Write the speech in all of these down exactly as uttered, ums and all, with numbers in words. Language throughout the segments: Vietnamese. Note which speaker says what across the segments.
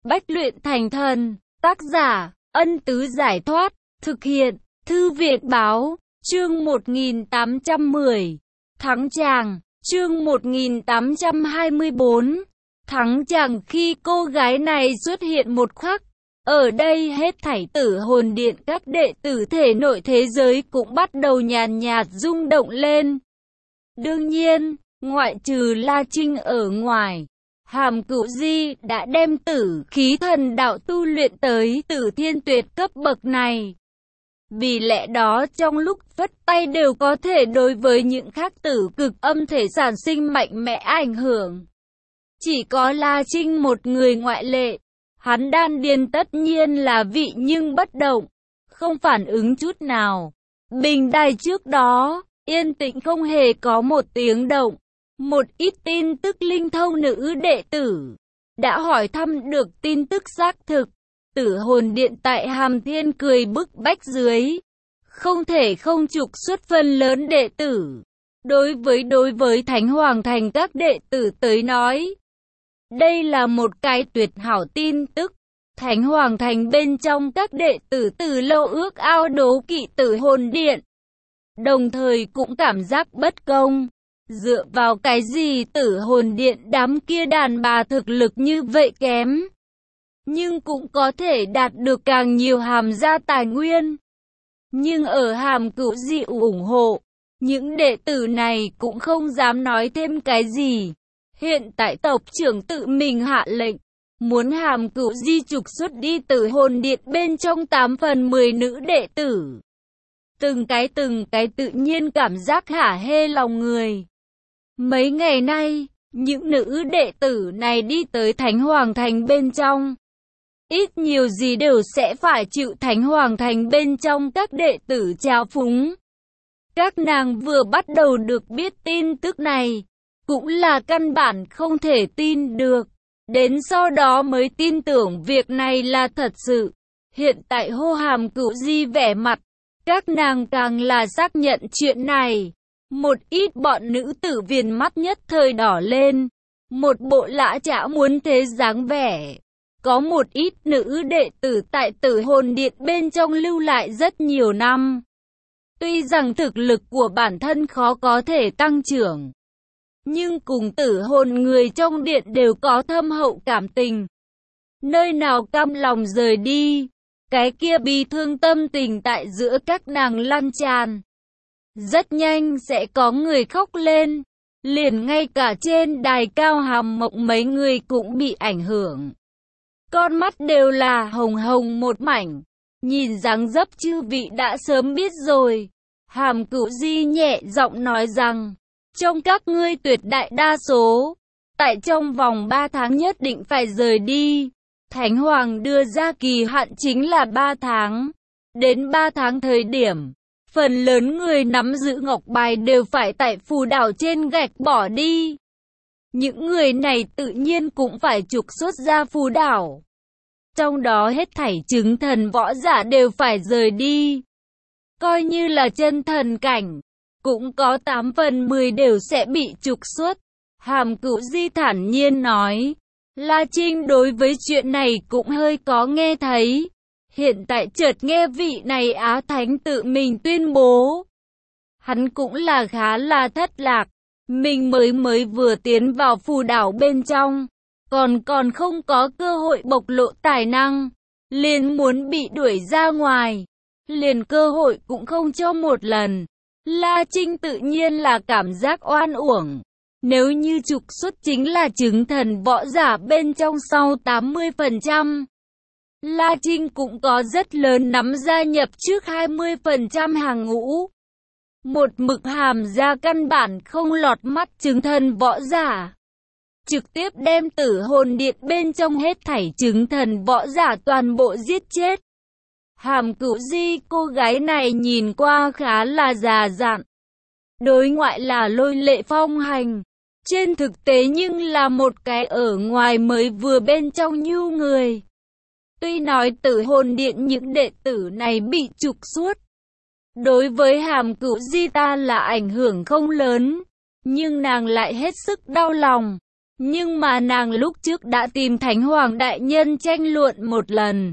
Speaker 1: Bách luyện thành thần, tác giả, Ân Tứ Giải Thoát, thực hiện, Thư Viện Báo, chương một nghìn tám trăm mười, Thắng Chàng, chương một nghìn tám trăm hai mươi tư, Thắng Chàng. Khi cô gái này xuất hiện một khắc, ở đây hết thảy Tử Hồn Điện các đệ tử thể nội thế giới cũng bắt đầu nhàn nhạt rung động lên. Đương nhiên, ngoại trừ La Trinh ở ngoài, Hàm Cửu Di đã đem tử khí thần đạo tu luyện tới Tử Thiên Tuyệt cấp bậc này. Vì lẽ đó trong lúc phất tay đều có thể đối với những khắc tử cực âm thể sản sinh mạnh mẽ ảnh hưởng. Chỉ có La Trinh một người ngoại lệ, hắn đan điền tất nhiên là vị nhưng bất động, không phản ứng chút nào. Bình đài trước đó, yên tĩnh không hề có một tiếng động. Một ít tin tức linh thông nữ đệ tử đã hỏi thăm được tin tức xác thực. Tử Hồn Điện tại Hàm Thiên cười bức bách dưới, không thể không trục xuất phần lớn đệ tử. Đối với đối với Thánh Hoàng Thành các đệ tử tới nói, đây là một cái tuyệt hảo tin tức. Thánh Hoàng Thành bên trong các đệ tử từ lâu ước ao đố kỵ Tử Hồn Điện, đồng thời cũng cảm giác bất công. Dựa vào cái gì Tử Hồn Điện đám kia đàn bà thực lực như vậy kém, nhưng cũng có thể đạt được càng nhiều Hàm gia tài nguyên. Nhưng ở Hàm Cửu Di ủng hộ, những đệ tử này cũng không dám nói thêm cái gì. Hiện tại tộc trưởng tự mình hạ lệnh, muốn Hàm Cửu Di trục xuất đi Tử Hồn Điện bên trong tám phần mười nữ đệ tử. Từng cái từng cái tự nhiên cảm giác hả hê lòng người. Mấy ngày nay, những nữ đệ tử này đi tới Thánh Hoàng Thành bên trong, ít nhiều gì đều sẽ phải chịu Thánh Hoàng Thành bên trong các đệ tử trào phúng. Các nàng vừa bắt đầu được biết tin tức này, cũng là căn bản không thể tin được. Đến sau đó mới tin tưởng việc này là thật sự. Hiện tại hô Hàm Cửu Di vẻ mặt, các nàng càng là xác nhận chuyện này. Một ít bọn nữ tử viền mắt nhất thời đỏ lên, một bộ lã chã muốn thế dáng vẻ. Có một ít nữ đệ tử tại Tử Hồn Điện bên trong lưu lại rất nhiều năm. Tuy rằng thực lực của bản thân khó có thể tăng trưởng, nhưng cùng tử hồn người trong điện đều có thâm hậu cảm tình. Nơi nào cam lòng rời đi, cái kia bi thương tâm tình tại giữa các nàng lan tràn. Rất nhanh sẽ có người khóc lên, liền ngay cả trên đài cao Hàm Mộng mấy người cũng bị ảnh hưởng. Con mắt đều là hồng hồng một mảnh, nhìn dáng dấp chư vị đã sớm biết rồi. Hàm Cửu Di nhẹ giọng nói rằng, trong các ngươi tuyệt đại đa số, tại trong vòng ba tháng nhất định phải rời đi. Thánh Hoàng đưa ra kỳ hạn chính là ba tháng. Đến ba tháng thời điểm, phần lớn người nắm giữ ngọc bài đều phải tại phù đảo trên gạch bỏ đi. Những người này tự nhiên cũng phải trục xuất ra phù đảo. Trong đó hết thảy chứng thần võ giả đều phải rời đi. Coi như là chân thần cảnh, cũng có tám phần mười đều sẽ bị trục xuất. Hàm Cửu Di thản nhiên nói. La Trinh đối với chuyện này cũng hơi có nghe thấy. Hiện tại chợt nghe vị này Á Thánh tự mình tuyên bố, hắn cũng là khá là thất lạc. Mình mới mới vừa tiến vào phù đảo bên trong, còn còn không có cơ hội bộc lộ tài năng, liền muốn bị đuổi ra ngoài, liền cơ hội cũng không cho một lần. La Trinh tự nhiên là cảm giác oan uổng. Nếu như trục xuất chính là chứng thần võ giả bên trong sau tám mươi phần trăm, La Trinh cũng có rất lớn nắm gia nhập trước hai mươi phần trăm hàng ngũ. Một mực Hàm gia căn bản không lọt mắt chứng thần võ giả, trực tiếp đem Tử Hồn Điện bên trong hết thảy chứng thần võ giả toàn bộ giết chết. Hàm Cửu Di, cô gái này nhìn qua khá là già dặn, đối ngoại là lôi lệ phong hành, trên thực tế nhưng là một cái ở ngoài mới vừa bên trong nhu người. Tuy nói Tử Hồn Điện những đệ tử này bị trục xuất, đối với Hàm Cửu Di ta là ảnh hưởng không lớn, nhưng nàng lại hết sức đau lòng. Nhưng mà nàng lúc trước đã tìm Thánh Hoàng Đại Nhân tranh luận một lần.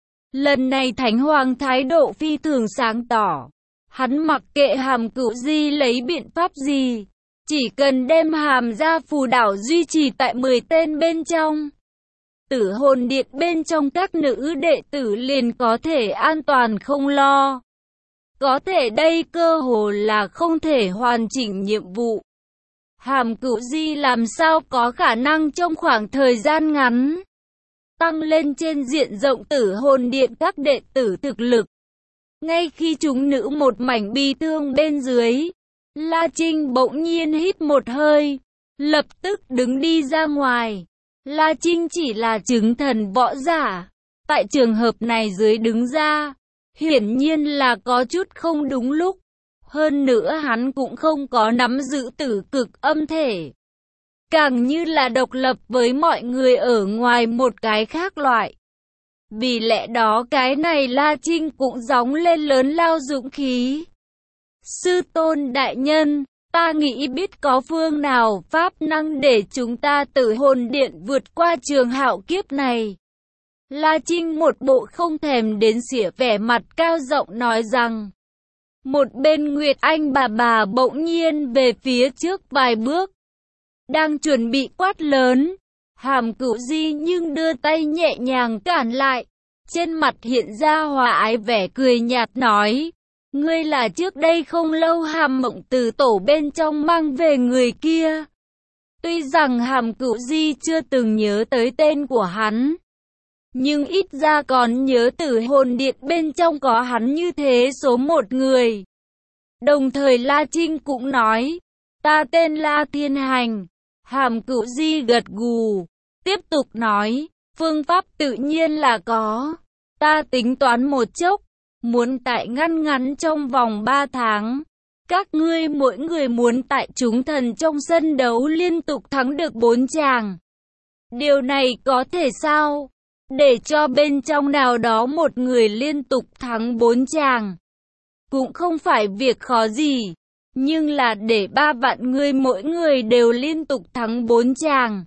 Speaker 1: Lần này Thánh Hoàng thái độ phi thường sáng tỏ. Hắn mặc kệ Hàm Cửu Di lấy biện pháp gì, chỉ cần đem Hàm gia phù đảo duy trì tại mười tên bên trong. Tử hồn điện bên trong các nữ đệ tử liền có thể an toàn không lo. Có thể đây cơ hồ là không thể hoàn chỉnh nhiệm vụ. Hàm Cửu Di làm sao có khả năng trong khoảng thời gian ngắn tăng lên trên diện rộng tử hồn điện các đệ tử thực lực. Ngay khi chúng nữ một mảnh bi thương bên dưới, La Trinh bỗng nhiên hít một hơi, lập tức đứng đi ra ngoài. La Trinh chỉ là chứng thần võ giả, tại trường hợp này dưới đứng ra, hiển nhiên là có chút không đúng lúc. Hơn nữa hắn cũng không có nắm giữ tử cực âm thể, càng như là độc lập với mọi người ở ngoài một cái khác loại. Vì lẽ đó cái này La Trinh cũng gióng lên lớn lao dũng khí. Sư tôn đại nhân, ta nghĩ biết có phương nào pháp năng để chúng ta tử hồn điện vượt qua trường hạo kiếp này. La Trinh một bộ không thèm đến xỉa vẻ mặt cao giọng nói rằng. Một bên Nguyệt Anh bà bà bỗng nhiên về phía trước vài bước, đang chuẩn bị quát lớn. Hàm Cửu Di nhưng đưa tay nhẹ nhàng cản lại, trên mặt hiện ra hòa ái vẻ cười nhạt nói. Ngươi là trước đây không lâu Hàm Mộng từ tổ bên trong mang về người kia. Tuy rằng Hàm Cửu Di chưa từng nhớ tới tên của hắn, nhưng ít ra còn nhớ tử hồn điện bên trong có hắn như thế số một người. Đồng thời La Trinh cũng nói, ta tên La Thiên Hành. Hàm Cửu Di gật gù, tiếp tục nói, phương pháp tự nhiên là có. Ta tính toán một chốc, muốn tại ngăn ngắn trong vòng ba tháng, các ngươi mỗi người muốn tại chúng thần trong sân đấu liên tục thắng được bốn chàng. Điều này có thể sao? Để cho bên trong nào đó một người liên tục thắng bốn chàng cũng không phải việc khó gì, nhưng là để ba vạn người mỗi người đều liên tục thắng bốn chàng,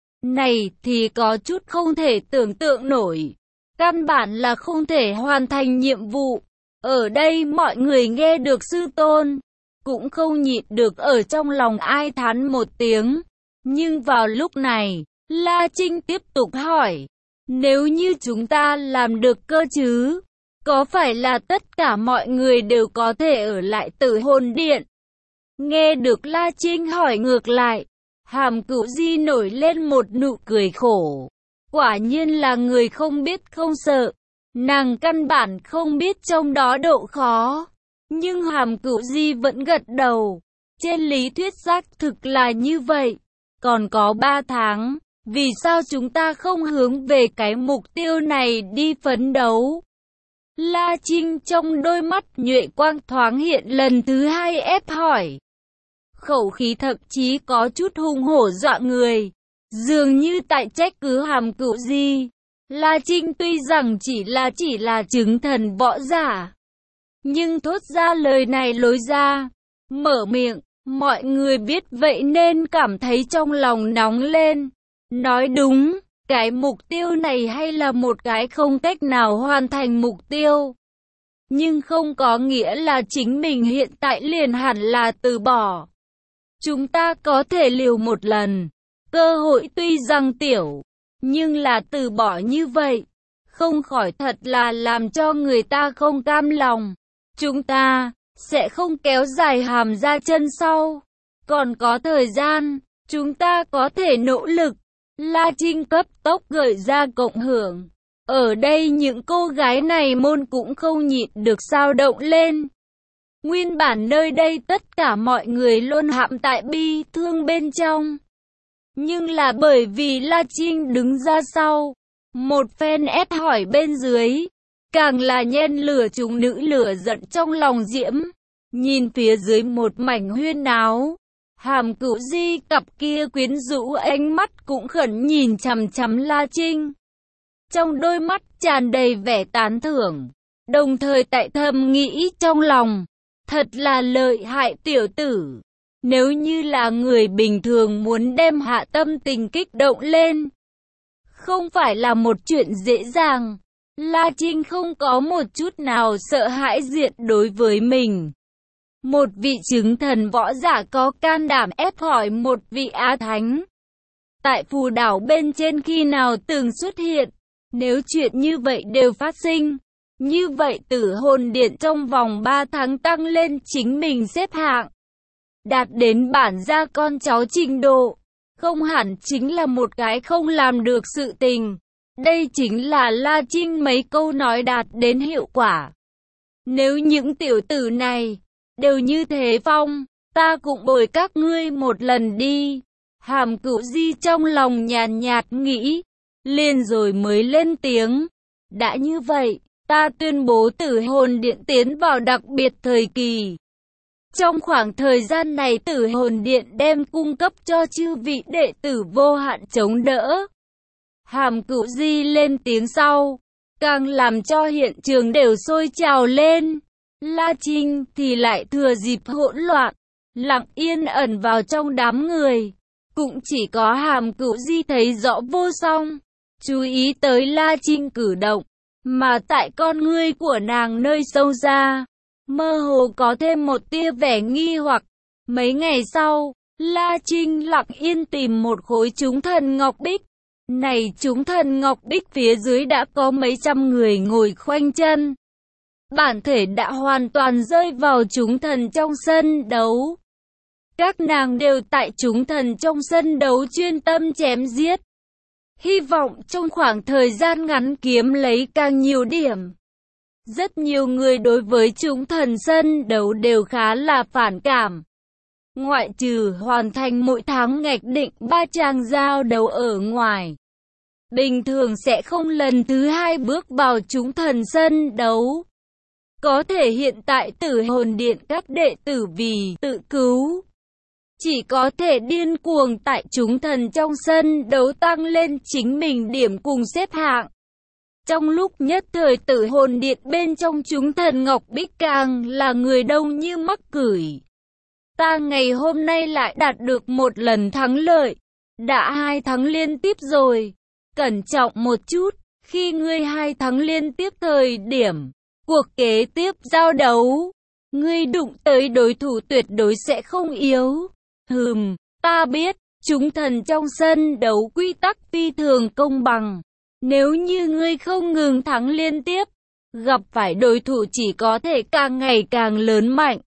Speaker 1: này thì có chút không thể tưởng tượng nổi. Căn bản là không thể hoàn thành nhiệm vụ. Ở đây mọi người nghe được sư tôn, cũng không nhịn được ở trong lòng ai thán một tiếng. Nhưng vào lúc này, La Trinh tiếp tục hỏi, nếu như chúng ta làm được cơ chứ, có phải là tất cả mọi người đều có thể ở lại tử hồn điện? Nghe được La Trinh hỏi ngược lại, Hàm Cửu Di nổi lên một nụ cười khổ. Quả nhiên là người không biết không sợ, nàng căn bản không biết trong đó độ khó. Nhưng Hàm Cửu Di vẫn gật đầu, trên lý thuyết xác thực là như vậy. Còn có ba tháng, vì sao chúng ta không hướng về cái mục tiêu này đi phấn đấu? La Trinh trong đôi mắt nhuệ quang thoáng hiện lần thứ hai ép hỏi. Khẩu khí thậm chí có chút hung hổ dọa người, dường như tại trách cứ Hàm Cửu Di. La Trinh tuy rằng chỉ là chỉ là chứng thần võ giả, nhưng thốt ra lời này lối ra, mở miệng, mọi người biết vậy nên cảm thấy trong lòng nóng lên. Nói đúng, cái mục tiêu này hay là một cái không cách nào hoàn thành mục tiêu, nhưng không có nghĩa là chính mình hiện tại liền hẳn là từ bỏ. Chúng ta có thể liều một lần, cơ hội tuy rằng tiểu, nhưng là từ bỏ như vậy, không khỏi thật là làm cho người ta không cam lòng. Chúng ta sẽ không kéo dài Hàm ra chân sau, còn có thời gian, chúng ta có thể nỗ lực. La Trinh cấp tốc gợi ra cộng hưởng. Ở đây những cô gái này môn cũng không nhịn được sao động lên. Nguyên bản nơi đây tất cả mọi người luôn hãm tại bi thương bên trong. Nhưng là bởi vì La Trinh đứng ra sau, một phen ép hỏi bên dưới, càng là nhen lửa chúng nữ lửa giận trong lòng diễm. Nhìn phía dưới một mảnh huyên náo, Hàm Cửu Di cặp kia quyến rũ ánh mắt cũng khẩn nhìn chằm chằm La Trinh. Trong đôi mắt tràn đầy vẻ tán thưởng, đồng thời tại thầm nghĩ trong lòng, thật là lợi hại tiểu tử. Nếu như là người bình thường muốn đem Hạ tâm tình kích động lên, không phải là một chuyện dễ dàng. La Trinh không có một chút nào sợ hãi diện đối với mình. Một vị chứng thần võ giả có can đảm ép hỏi một vị Á Thánh. Tại phù đảo bên trên khi nào từng xuất hiện, nếu chuyện như vậy đều phát sinh, như vậy Tử Hồn Điện trong vòng ba tháng tăng lên chính mình xếp hạng, đạt đến bản gia con cháu trình độ, không hẳn chính là một cái không làm được sự tình. Đây chính là La Trinh mấy câu nói đạt đến hiệu quả. Nếu những tiểu tử này đều như thế phong, ta cũng bồi các ngươi một lần đi. Hàm Cửu Di trong lòng nhàn nhạt nghĩ, liền rồi mới lên tiếng. Đã như vậy, ta tuyên bố Tử Hồn Điện tiến vào đặc biệt thời kỳ. Trong khoảng thời gian này Tử Hồn Điện đem cung cấp cho chư vị đệ tử vô hạn chống đỡ. Hàm Cửu Di lên tiếng sau, càng làm cho hiện trường đều sôi trào lên. La Trinh thì lại thừa dịp hỗn loạn, lặng yên ẩn vào trong đám người. Cũng chỉ có Hàm Cửu Di thấy rõ vô song, chú ý tới La Trinh cử động, mà tại con ngươi của nàng nơi sâu xa, mơ hồ có thêm một tia vẻ nghi hoặc. Mấy ngày sau, La Trinh lặng yên tìm một khối chúng thần ngọc bích. Này chúng thần ngọc bích phía dưới đã có mấy trăm người ngồi khoanh chân. Bản thể đã hoàn toàn rơi vào chúng thần trong sân đấu. Các nàng đều tại chúng thần trong sân đấu chuyên tâm chém giết. Hy vọng trong khoảng thời gian ngắn kiếm lấy càng nhiều điểm. Rất nhiều người đối với chúng thần sân đấu đều khá là phản cảm. Ngoại trừ hoàn thành mỗi tháng ngạch định ba trang giao đấu ở ngoài, bình thường sẽ không lần thứ hai bước vào chúng thần sân đấu. Có thể hiện tại Tử Hồn Điện các đệ tử vì tự cứu, chỉ có thể điên cuồng tại chúng thần trong sân đấu tăng lên chính mình điểm cùng xếp hạng. Trong lúc nhất thời Tử Hồn Điện bên trong chúng thần ngọc bích càng là người đông như mắc cửi. Ta ngày hôm nay lại đạt được một lần thắng lợi, đã hai thắng liên tiếp rồi. Cẩn trọng một chút, khi ngươi hai thắng liên tiếp thời điểm cuộc kế tiếp giao đấu, ngươi đụng tới đối thủ tuyệt đối sẽ không yếu. Hừm, ta biết, chúng thần trong sân đấu quy tắc phi thường công bằng. Nếu như ngươi không ngừng thắng liên tiếp, gặp phải đối thủ chỉ có thể càng ngày càng lớn mạnh.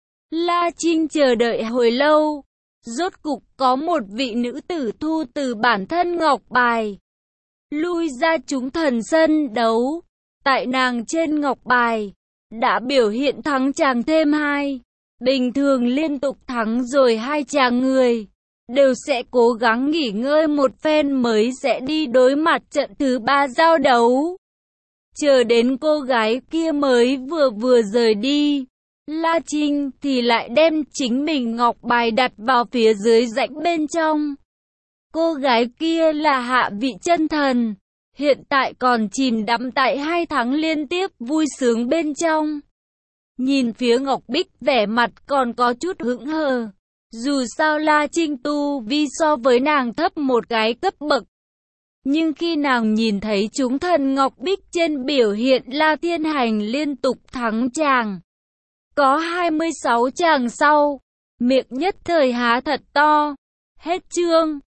Speaker 1: La Trinh chờ đợi hồi lâu, rốt cục có một vị nữ tử thu từ bản thân ngọc bài, lui ra chúng thần sân đấu. Tại nàng trên ngọc bài, đã biểu hiện thắng chàng thêm hai. Bình thường liên tục thắng rồi hai chàng người, đều sẽ cố gắng nghỉ ngơi một phen mới sẽ đi đối mặt trận thứ ba giao đấu. Chờ đến cô gái kia mới vừa vừa rời đi, La Trinh thì lại đem chính mình ngọc bài đặt vào phía dưới rãnh bên trong. Cô gái kia là Hạ Vị Chân Thần, hiện tại còn chìm đắm tại hai tháng liên tiếp vui sướng bên trong. Nhìn phía Ngọc Bích vẻ mặt còn có chút hững hờ. Dù sao La Trinh tu vi so với nàng thấp một cái cấp bậc. Nhưng khi nàng nhìn thấy chúng thần Ngọc Bích trên biểu hiện La Thiên Hành liên tục thắng chàng, có hai mươi sáu chàng sau, miệng nhất thời há thật to. Hết chương.